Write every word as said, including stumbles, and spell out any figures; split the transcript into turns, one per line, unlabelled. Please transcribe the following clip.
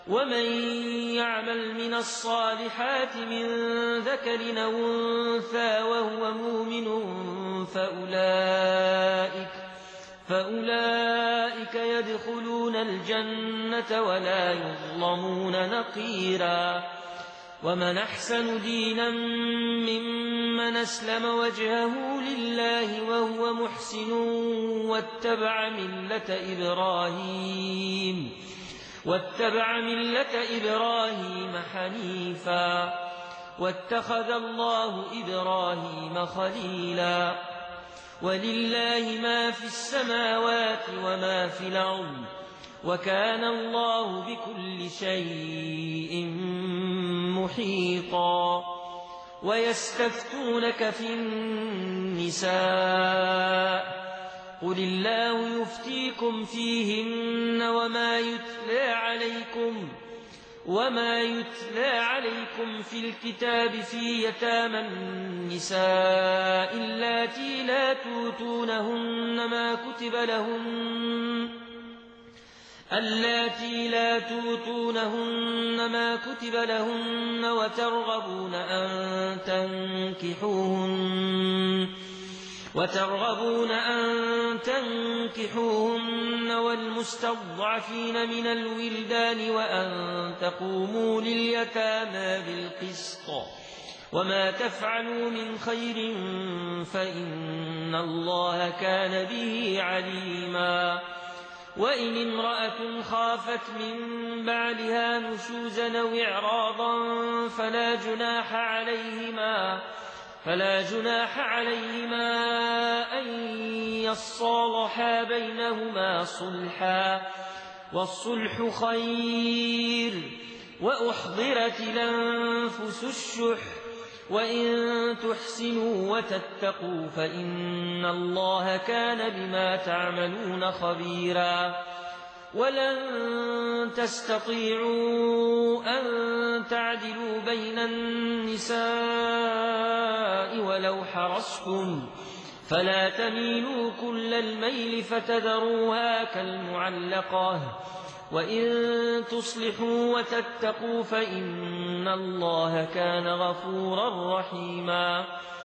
ومن يعمل من الصالحات من ذكر أو أنثى وهو مؤمن فأولئك, فأولئك يدخلون الجنة ولا يظلمون نقيرا. ومن أحسن دينا ممن أسلم وجهه لله وهو محسن واتبع ملة إبراهيم واتبع ملة إبراهيم حنيفا واتخذ الله إبراهيم خليلا. ولله ما في السماوات وما في الأرض وكان الله بكل شيء محيطا. ويستفتونك في النساء قل الله يفتيكم فيهن وما يتلى عليكم وما يتلى عليكم في الكتاب في يتامى النساء اللاتي لا توتونهن ما كتب لهن اللاتي لا توتونهن ما كتب لهن وترغبون أن تنكحوهن وترغبون أن تنكحوهن والمستضعفين من الولدان وأن تقوموا لليتامى بالقسط وما تفعلوا من خير فإن الله كان به عليما. وإن امرأة خافت من بعلها نشوزا أو إعراضا فلا جناح عليهما فلا جناح عليهما أن يصالحا بينهما صلحا والصلح خير. وأحضرت الأنفس الشح وإن تحسنوا وتتقوا فإن الله كان بما تعملون خبيرا. ولن تستطيعوا أن تعدلوا بين النساء ولو حرصتم فلا تميلوا كل الميل فتذروها كالمعلقة وإن تصلحوا وتتقوا فإن الله كان غفورا رحيما.